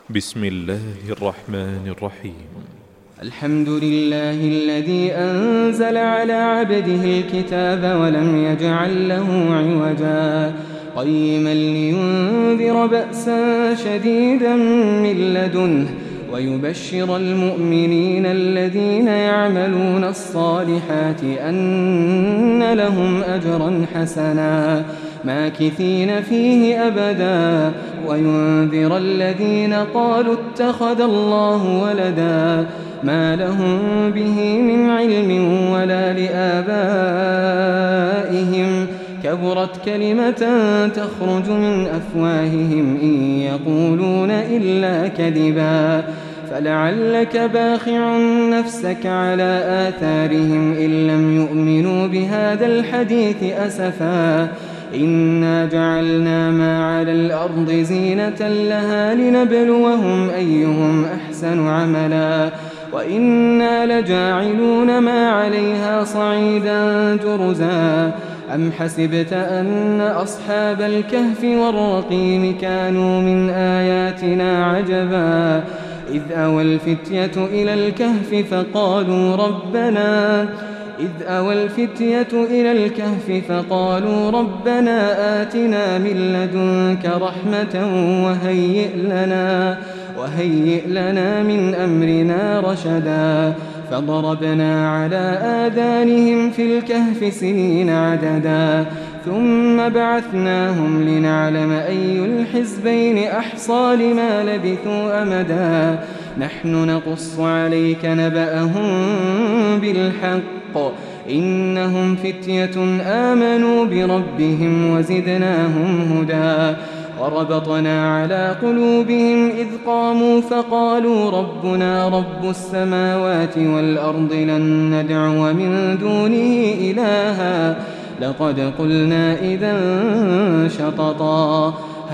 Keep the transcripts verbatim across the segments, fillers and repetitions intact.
بسم الله الرحمن الرحيم. الحمد لله الذي أنزل على عبده الكتاب ولم يجعل له عوجا قيما لينذر بأسا شديدا من لدنه ويبشر المؤمنين الذين يعملون الصالحات أن لهم أجرا حسنا ماكثين فيه أبدا وينذر الذين قالوا اتخذ الله ولدا ما لهم به من علم ولا لآبائهم كبرت كلمة تخرج من أفواههم إن يقولون إلا كذبا فلعلك باخع نفسك على آثارهم إن لم يؤمنوا بهذا الحديث أسفا إنا جعلنا ما على الأرض زينة لها لنبلوهم أيهم أحسن عملا وإنا لجاعلون ما عليها صعيدا جرزا أم حسبت أن أصحاب الكهف والرقيم كانوا من آياتنا عجبا إذ أوى الفتية إلى الكهف فقالوا ربنا إذ أوى الفتية إلى الكهف فقالوا ربنا آتنا من لدنك رحمة وهيئ لنا وهيئ لنا من أمرنا رشدا فضربنا على آذانهم في الكهف سنين عددا ثم بعثناهم لنعلم أي الحزبين أحصى لما لبثوا أمدا نحن نقص عليك نبأهم بالحق إنهم فتية آمنوا بربهم وزدناهم هدى وربطنا على قلوبهم إذ قاموا فقالوا ربنا رب السماوات والأرض لن ندعو من دونه إلها لقد قلنا إذا شططا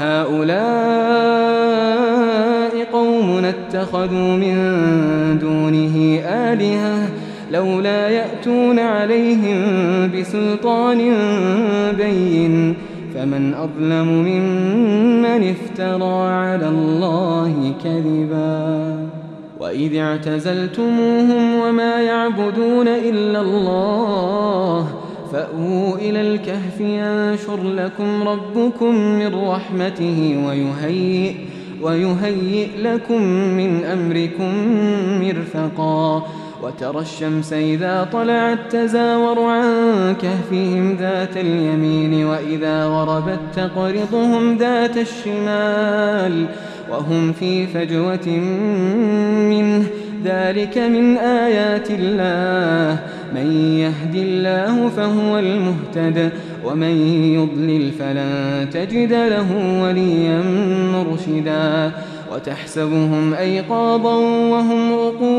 هؤلاء قوم اتخذوا من دونه آلهة لولا يأتون عليهم بسلطان بين فمن أظلم ممن افترى على الله كذبا وإذ اعتزلتموهم وما يعبدون إلا الله فأووا إلى الكهف ينشر لكم ربكم من رحمته ويهيئ, ويهيئ لكم من أمركم مرفقا وترى الشمس إذا طلعت تزاور عن كهفهم ذات اليمين وإذا غربت تقرضهم ذات الشمال وهم في فجوة منه ذلك من آيات الله من يهد الله فهو المهتد ومن يضلل فلن تجد له وليا مرشدا وتحسبهم أيقاظا وهم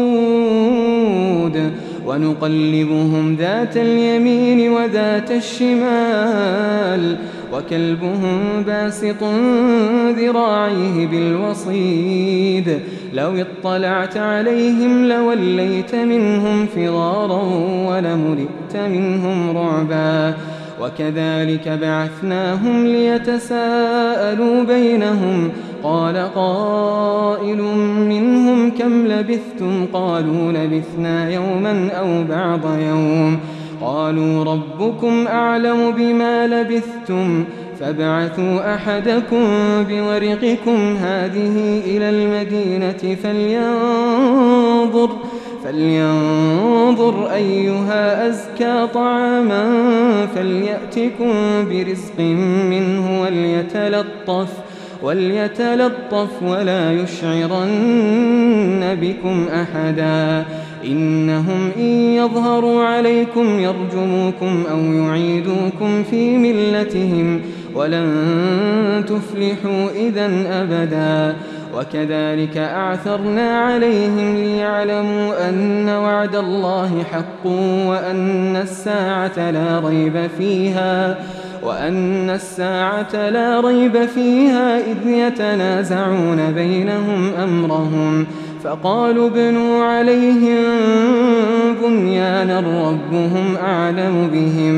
رقود ونقلبهم ذات اليمين وذات الشمال وكلبهم باسط ذراعيه بالوصيد لو اطلعت عليهم لوليت منهم فرارا ولملئت منهم رعبا وكذلك بعثناهم ليتساءلوا بينهم قال قائل منهم كم لبثتم قالوا لبثنا يوما أو بعض يوم قالوا ربكم أعلم بما لبثتم فابعثوا أحدكم بورقكم هذه إلى المدينة فلينظر فلينظر أيها أزكى طعاما فليأتكم برزق منه وليتلطف وليتلطف ولا يشعرن بكم أحدا إنهم إن يظهروا عليكم يرجموكم أو يعيدوكم في ملتهم ولن تفلحوا إذن أبدا وكذلك أعثرنا عليهم ليعلموا أن وعد الله حق وأن الساعة لا ريب فيها وأن الساعة لا ريب فيها إذ يتنازعون بينهم أمرهم فقالوا ابنوا عليهم بنيانا ربهم أعلم بهم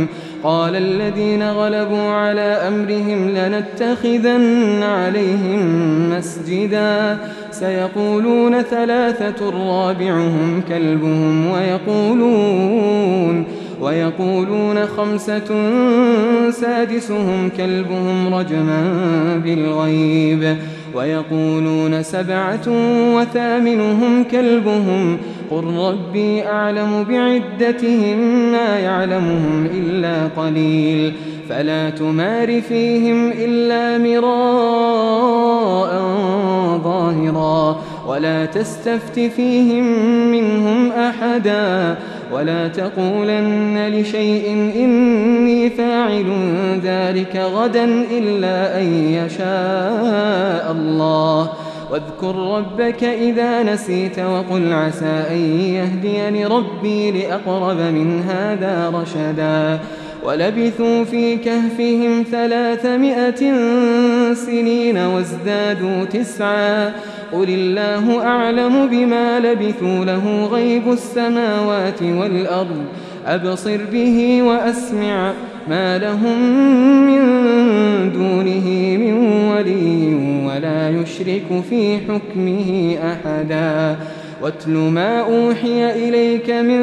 قال الذين غلبوا على أمرهم لنتخذن عليهم مسجدا سيقولون ثلاثة رابعهم كلبهم ويقولون ويقولون خمسة سادسهم كلبهم رجما بالغيب ويقولون سبعة وثامنهم كلبهم قل ربي أعلم بعدتهم ما يعلمهم إلا قليل فلا تمار فيهم إلا مراء ظاهرا ولا تستفت فيهم منهم أحدا ولا تقولن لشيء إني فاعل ذلك غدا إلا أن يشاء الله واذكر ربك إذا نسيت وقل عسى أن يهديني ربي لأقرب من هذا رشدا ولبثوا في كهفهم ثلاثمائة سنين وازدادوا تسعا قل الله أعلم بما لبثوا له غيب السماوات والأرض أبصر به وأسمع ما لهم من دونه من ولي ولا يشرك في حكمه أحدا واتل ما أوحي إليك من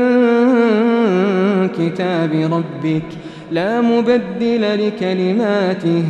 كتاب ربك لا مبدل لكلماته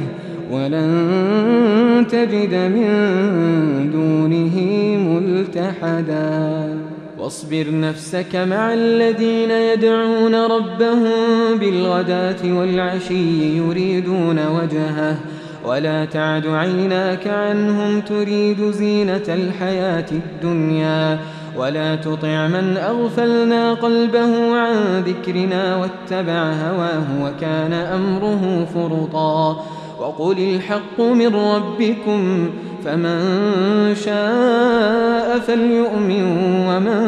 ولن تجد من دونه ملتحدا واصبر نفسك مع الذين يدعون ربهم بالغداة والعشي يريدون وجهه ولا تعد عيناك عنهم تريد زينة الحياة الدنيا ولا تطع من أغفلنا قلبه عن ذكرنا واتبع هواه وكان أمره فرطا وقل الحق من ربكم فمن شاء فليؤمن ومن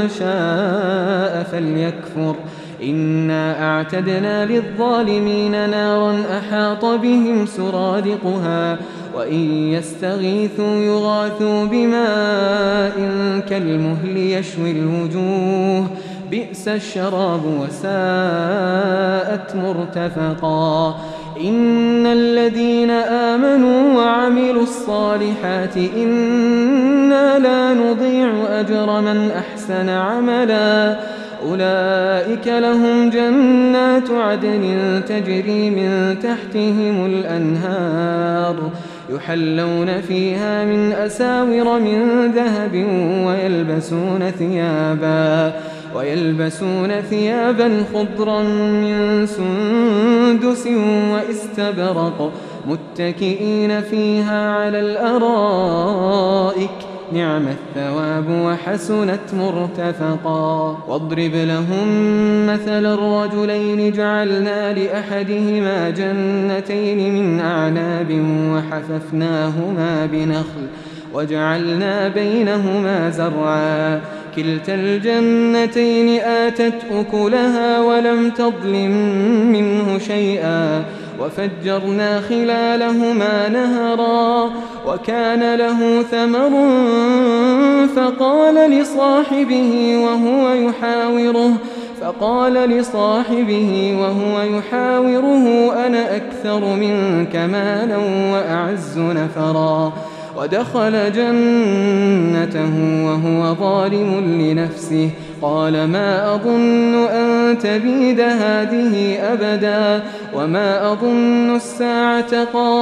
شاء فليكفر إنا أعتدنا للظالمين نارا أحاط بهم سرادقها وإن يستغيثوا يغاثوا بماء كالمهل يشوي الوجوه بئس الشراب وساءت مرتفقا إن الذين آمنوا وعملوا الصالحات إنا لا نضيع أجر من أحسن عملا أولئك لهم جنات عدن تجري من تحتهم الأنهار يحلون فيها من أساور من ذهب ويلبسون ثيابا ويلبسون ثيابا خضرا من سندس واستبرق متكئين فيها على الأرائك نعم الثواب وحسنت مرتفقا واضرب لهم مثل الرجلين جعلنا لأحدهما جنتين من أعناب وحففناهما بنخل وجعلنا بينهما زرعا كلتا الجنتين آتت أكلها ولم تظلم منه شيئا وفجرنا خلالهما نهرا وكان له ثمر فقال لصاحبه وهو يحاوره فقال لصاحبه وهو يحاوره أنا أكثر منك مالا وأعز نفرا ودخل جنته وهو ظالم لنفسه قال ما أظن أن تبيد هذه أبدا وما أظن الساعة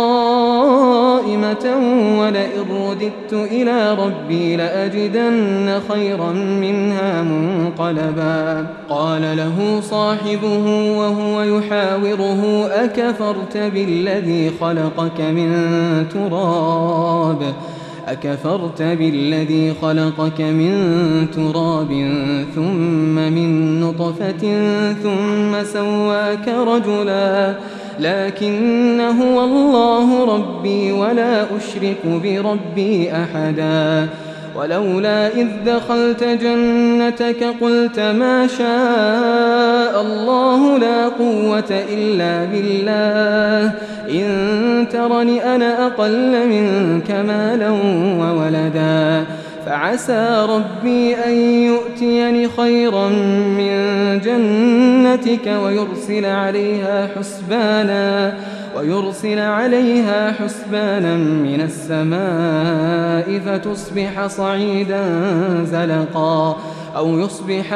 قائمة ولئن رددت إلى ربي لأجدن خيرا منها منقلبا قال له صاحبه وهو يحاوره أكفرت بالذي خلقك من تراب أكفرت بالذي خلقك من تراب ثم من نطفة ثم سواك رجلا لكن هو الله ربي ولا أشرك بربي أحدا ولولا إذ دخلت جنتك قلت ما شاء الله لا قوة إلا بالله إن ترني أنا أقل منك مالا وولدا فعسى ربي أن يؤتيني خيرا من جنتك ويرسل عليها حسبانا ويرسل عليها حسبانا من السماء فتصبح صعيدا زلقا أو يصبح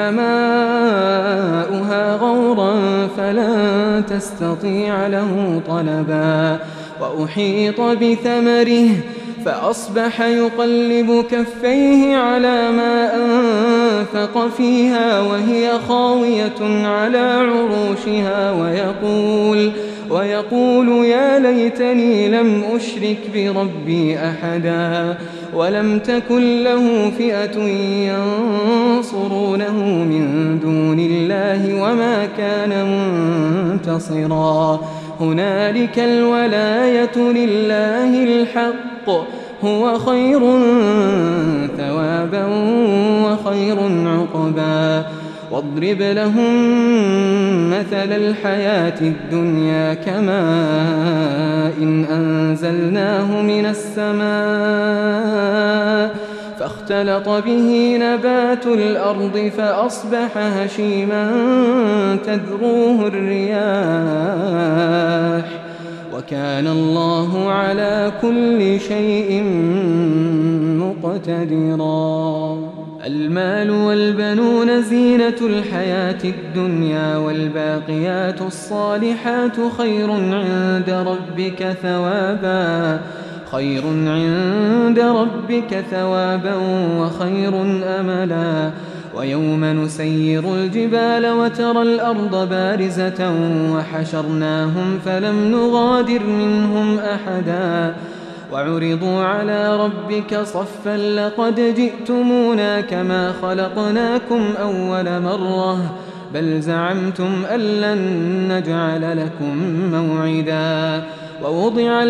ماؤها غورا فلن تستطيع له طلبا وأحيط بثمره فأصبح يقلب كفيه على ما أنفق فيها وهي خاوية على عروشها ويقول ويقول يا ليتني لم أشرك بربي أحدا ولم تكن له فئة ينصرونه من دون الله وما كان منتصرا هنالك الولاية لله الحق هو خير ثوابا وخير عقبا واضرب لهم مثل الحياة الدنيا كماء إن أنزلناه من السماء فاختلط به نبات الأرض فأصبح هشيما تذروه الرياح وكان الله على كل شيء مقتدرا المال والبنون زينة الحياة الدنيا والباقيات الصالحات خير عند ربك ثوابا خير عند ربك ثوابا وخير أملا ويوم نسير الجبال وترى الأرض بارزة وحشرناهم فلم نغادر منهم أحدا وعرضوا على ربك صفا لقد جئتمونا كما خلقناكم أول مرة بل زعمتم أن لن نجعل لكم موعدا ووضع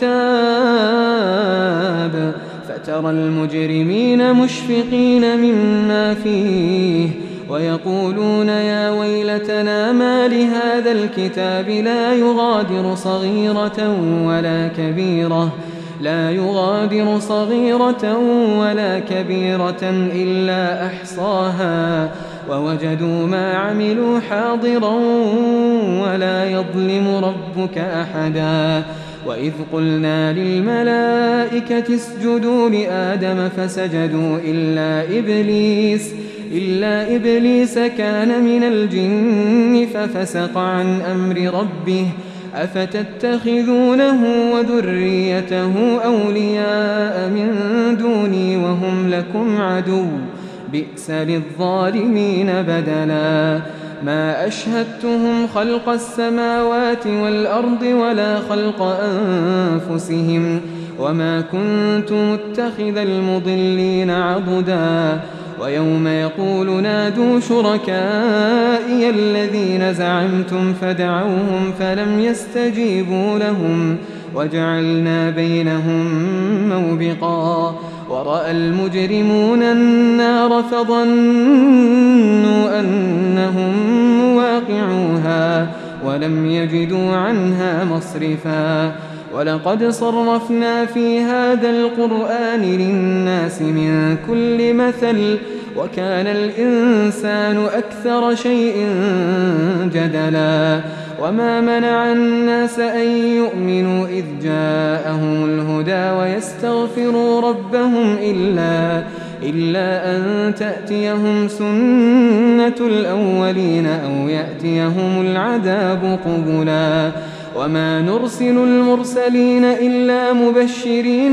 الكتاب فترى المجرمين مشفقين مما فيه ويقولون يا ويلتنا ما لهذا الكتاب لا يغادر صغيرة ولا كبيرة لا يغادر صغيرة ولا كبيرة إلا أحصاها ووجدوا ما عملوا حاضرا ولا يظلم ربك أحدا وإذ قلنا للملائكة اسجدوا لآدم فسجدوا إلا إبليس إلا إبليس كان من الجن ففسق عن أمر ربه أفتتخذونه وذريته أولياء من دوني وهم لكم عدو بئس للظالمين بدلا ما أشهدتهم خلق السماوات والأرض ولا خلق أنفسهم وما كنت متخذ المضلين عضدا ويوم يقول نادوا شركائي الذين زعمتم فدعوهم فلم يستجيبوا لهم وجعلنا بينهم موبقا ورأى المجرمون النار فظنوا أنهم مواقعوها ولم يجدوا عنها مصرفا ولقد صرفنا في هذا القرآن للناس من كل مثل وكان الإنسان أكثر شيء جدلا وما منع الناس أن يؤمنوا إذ جاءهم الهدى ويستغفروا ربهم إلا إلا أن تأتيهم سنة الأولين أو يأتيهم العذاب قبلا وما نرسل المرسلين إلا مبشرين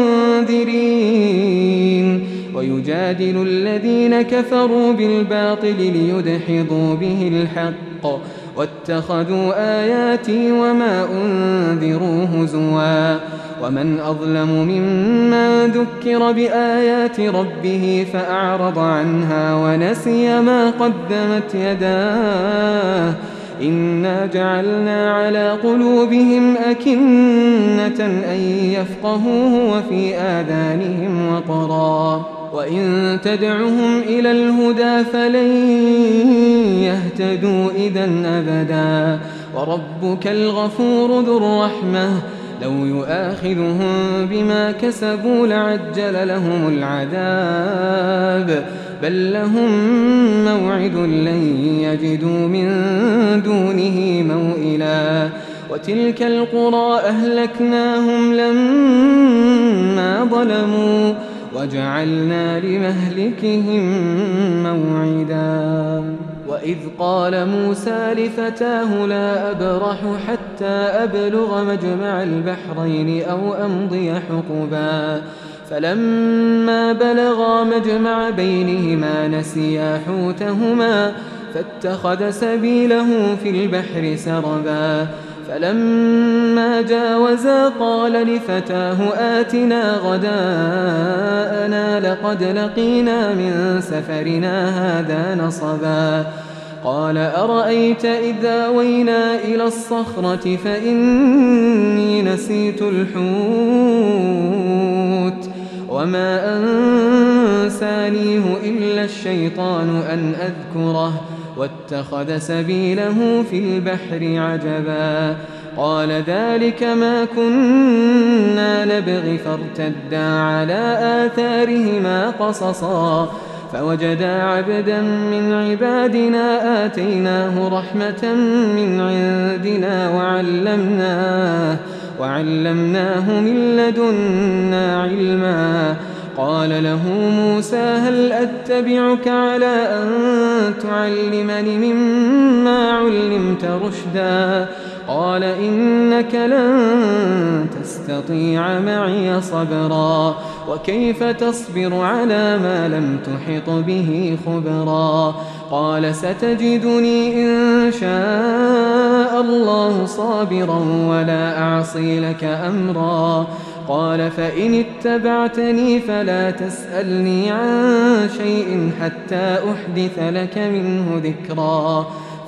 ومنذرين ويجادل الذين كفروا بالباطل ليدحضوا به الحق واتخذوا آياتي وما أنذروا هزوا ومن أظلم ممن ذكر بآيات ربه فأعرض عنها ونسي ما قدمت يداه إنا جعلنا على قلوبهم أكنة أن يفقهوه وفي آذانهم وقرا وإن تدعهم إلى الهدى فلن يهتدوا إذا أبدا وربك الغفور ذو الرحمة لو يؤاخذهم بما كسبوا لعجل لهم العذاب بل لهم موعد لن يجدوا من دونه موئلا وتلك القرى أهلكناهم لما ظلموا وجعلنا لمهلكهم موعدا وإذ قال موسى لفتاه لا أبرح حتى أبلغ مجمع البحرين أو أمضي حقبا فلما بلغا مجمع بينهما نسيا حوتهما فاتخذ سبيله في البحر سربا فلما جاوزا قال لفتاه آتنا غداءنا لقد لقينا من سفرنا هذا نصبا قال أرأيت إذا وينا إلى الصخرة فإني نسيت الحوت وما أنسانيه إلا الشيطان أن أذكره واتخذ سبيله في البحر عجبا قال ذلك ما كنا نبغي فارتدا على آثارهما قصصا فوجدا عبدا من عبادنا آتيناه رحمة من عندنا وعلمناه, وعلمناه من لدنا علما قال له موسى هل أتبعك على أن تعلمني مما علمت رشدا قال إنك لن تستطيع معي صبرا وكيف تصبر على ما لم تحط به خبرا قال ستجدني إن شاء الله صابرا ولا أعصي لك أمرا قال فإن اتبعتني فلا تسألني عن شيء حتى أحدث لك منه ذكرا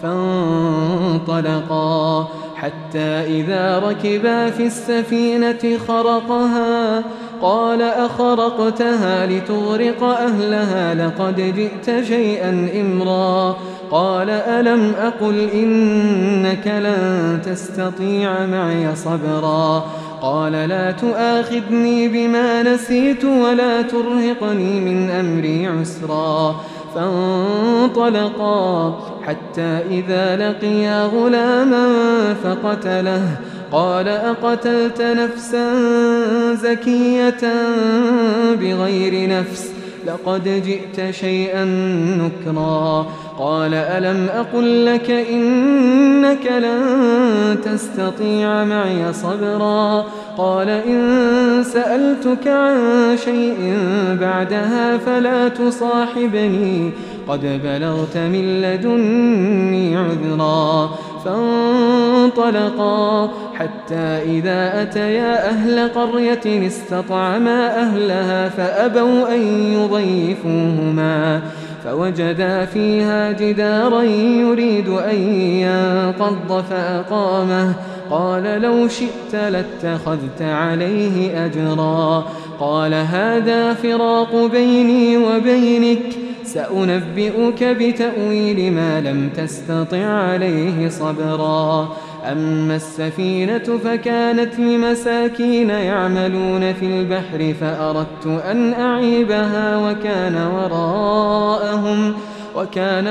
فانطلقا حتى إذا ركبا في السفينة خرقها قال أخرقتها لتغرق أهلها لقد جئت شيئا إمرا قال ألم أقل إنك لن تستطيع معي صبرا قال لا تؤاخذني بما نسيت ولا ترهقني من أمري عسرا فانطلقا حتى إذا لقيا غلاما فقتله قال أقتلت نفسا زكية بغير نفس لقد جئت شيئا نكرا قال ألم أقل لك إنك لن تستطيع معي صبرا قال إن سألتك عن شيء بعدها فلا تصاحبني قد بلغت من لدني عذرا فانطلقا حتى إذا أتيا أهل قرية استطعما أهلها فأبوا أن يضيفوهما فوجدا فيها جدارا يريد أن ينقض فأقامه قال لو شئت لاتخذت عليه أجرا قال هذا فراق بيني وبينك سأنبئك بتأويل ما لم تستطع عليه صبرا أما السفينة فكانت لمساكين يعملون في البحر فأردت أن أعيبها وكان وراءهم وكان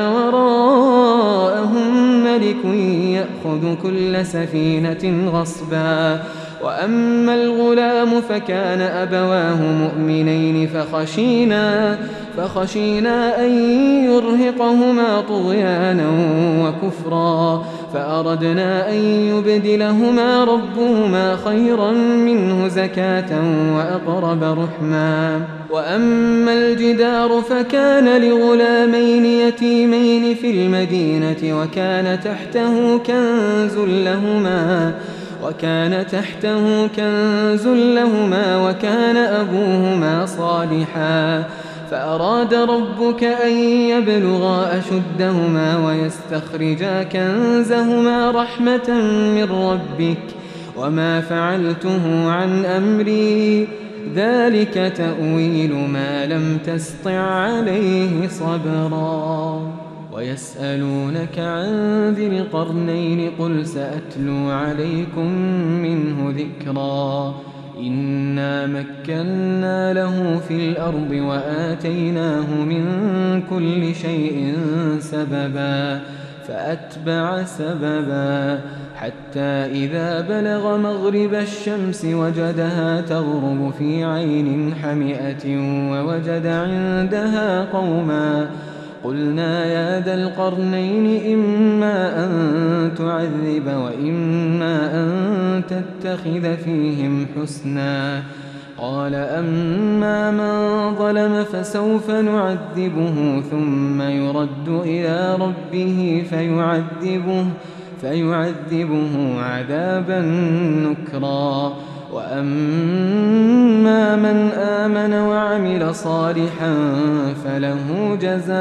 وراءهم ملك يأخذ كل سفينة غصبا وأما الغلام فكان أبواه مؤمنين فخشينا فخشينا أن يرهقهما طغيانا وكفرا فأردنا أن يبدلهما ربهما خيرا منه زكاة وأقرب رحما وأما الجدار فكان لغلامين يتيمين في المدينة وكان تحته كنز لهما وكان تحته كنز لهما وكان أبوهما صالحا فأراد ربك أن يبلغا أشدهما ويستخرجا كنزهما رحمة من ربك وما فعلته عن أمري ذلك تأويل ما لم تسطع عليه صبرا ويسألونك عن ذي القرنين قل سأتلو عليكم منه ذكرا إنا مكنا له في الأرض وآتيناه من كل شيء سببا فأتبع سببا حتى إذا بلغ مغرب الشمس وجدها تغرب في عين حمئة ووجد عندها قوما قلنا يا ذا القرنين إما أن تعذب وإما أن تتخذ فيهم حسنا قال أما من ظلم فسوف نعذبه ثم يرد إلى ربه فيعذبه فيعذبه عذابا نكرا وأما من آمن وعمل صالحا فله جزاء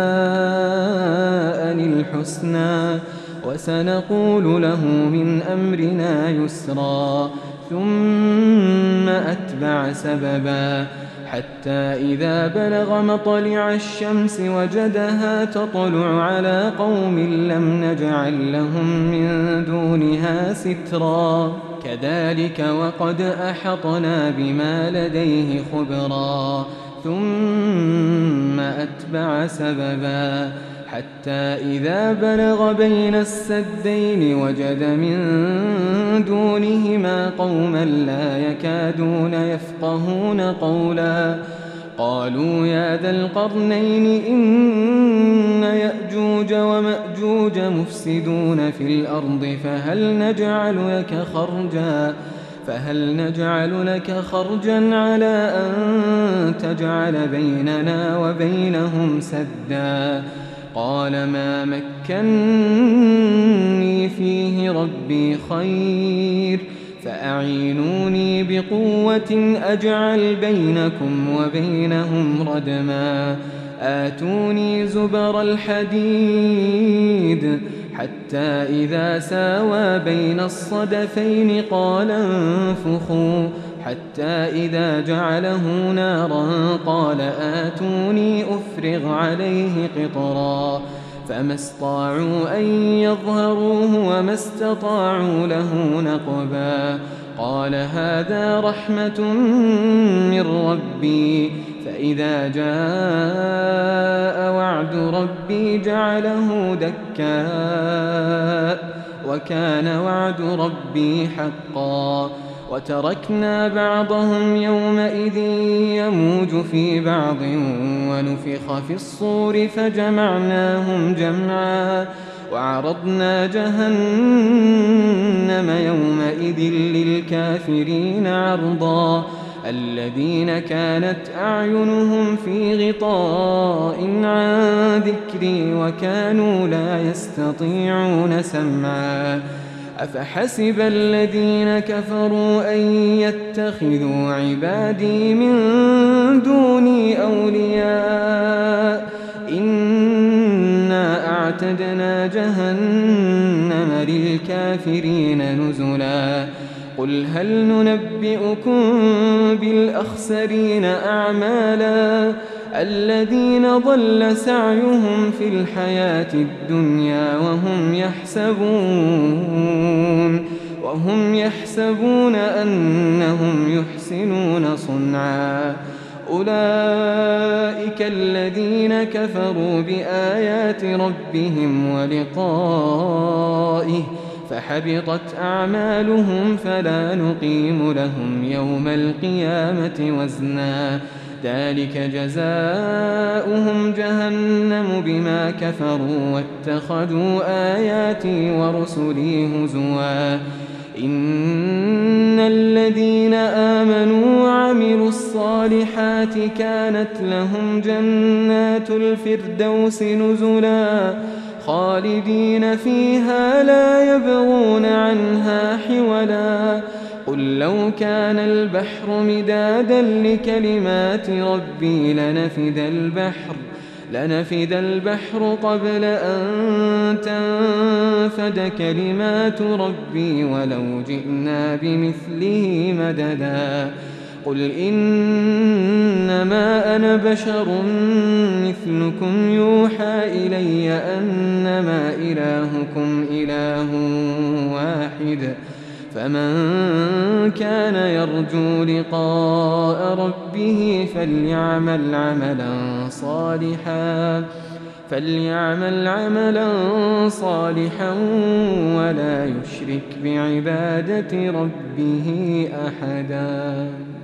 الحسنى وسنقول له من أمرنا يسرا ثم أتبع سببا حتى إذا بلغ مطلع الشمس وجدها تطلع على قوم لم نجعل لهم من دونها سترا كذلك وقد أحطنا بما لديه خبرا ثم أتبع سببا حتى إذا بلغ بين السدين وجد من دونهما قوما لا يكادون يفقهون قولا قالوا يا ذا القرنين إن يأجوج ومأجوج مفسدون في الأرض فهل نجعل لك خرجا فهل نجعل لك خرجا على أن تجعل بيننا وبينهم سدا قال ما مكنني فيه ربي خير فأعينوني بقوة أجعل بينكم وبينهم ردما آتوني زبر الحديد حتى إذا ساوى بين الصدفين قال انفخوا حتى إذا جعله نارا قال آتوني أفرغ عليه قطرا فما استطاعوا أن يظهروه وما استطاعوا له نقبا قال هذا رحمة من ربي فإذا جاء وعد ربي جعله دكاء وكان وعد ربي حقا وتركنا بعضهم يومئذ يموج في بعض ونفخ في الصور فجمعناهم جمعا وعرضنا جهنم يومئذ للكافرين عرضا الذين كانت أعينهم في غطاء عن ذكري وكانوا لا يستطيعون سمعا أفحسب الذين كفروا أن يتخذوا عبادي من دوني أولياء إنا أعتدنا جهنم للكافرين نزلا قل هل ننبئكم بالأخسرين أعمالا الذين ضل سعيهم في الحياة الدنيا وهم يحسبون وهم يحسبون أنهم يحسنون صنعا أولئك الذين كفروا بآيات ربهم ولقائه فحبطت أعمالهم فلا نقيم لهم يوم القيامة وزنا ذلك جزاؤهم جهنم بما كفروا واتخذوا آياتي ورسلي هزوا إن الذين آمنوا وعملوا الصالحات كانت لهم جنات الفردوس نزلا خالدين فيها لا يبغون عنها حولا قل لو كان البحر مدادا لكلمات ربي لنفد البحر لنفد البحر قبل أن تنفد كلمات ربي ولو جئنا بمثله مددا قل إنما إنما أنا بشر مثلكم يوحى إلي أنما إلهكم إله واحد فمن كان يرجو لقاء ربه فليعمل عملا صالحا فليعمل عملا صالحا ولا يشرك بعبادة ربه أحدا.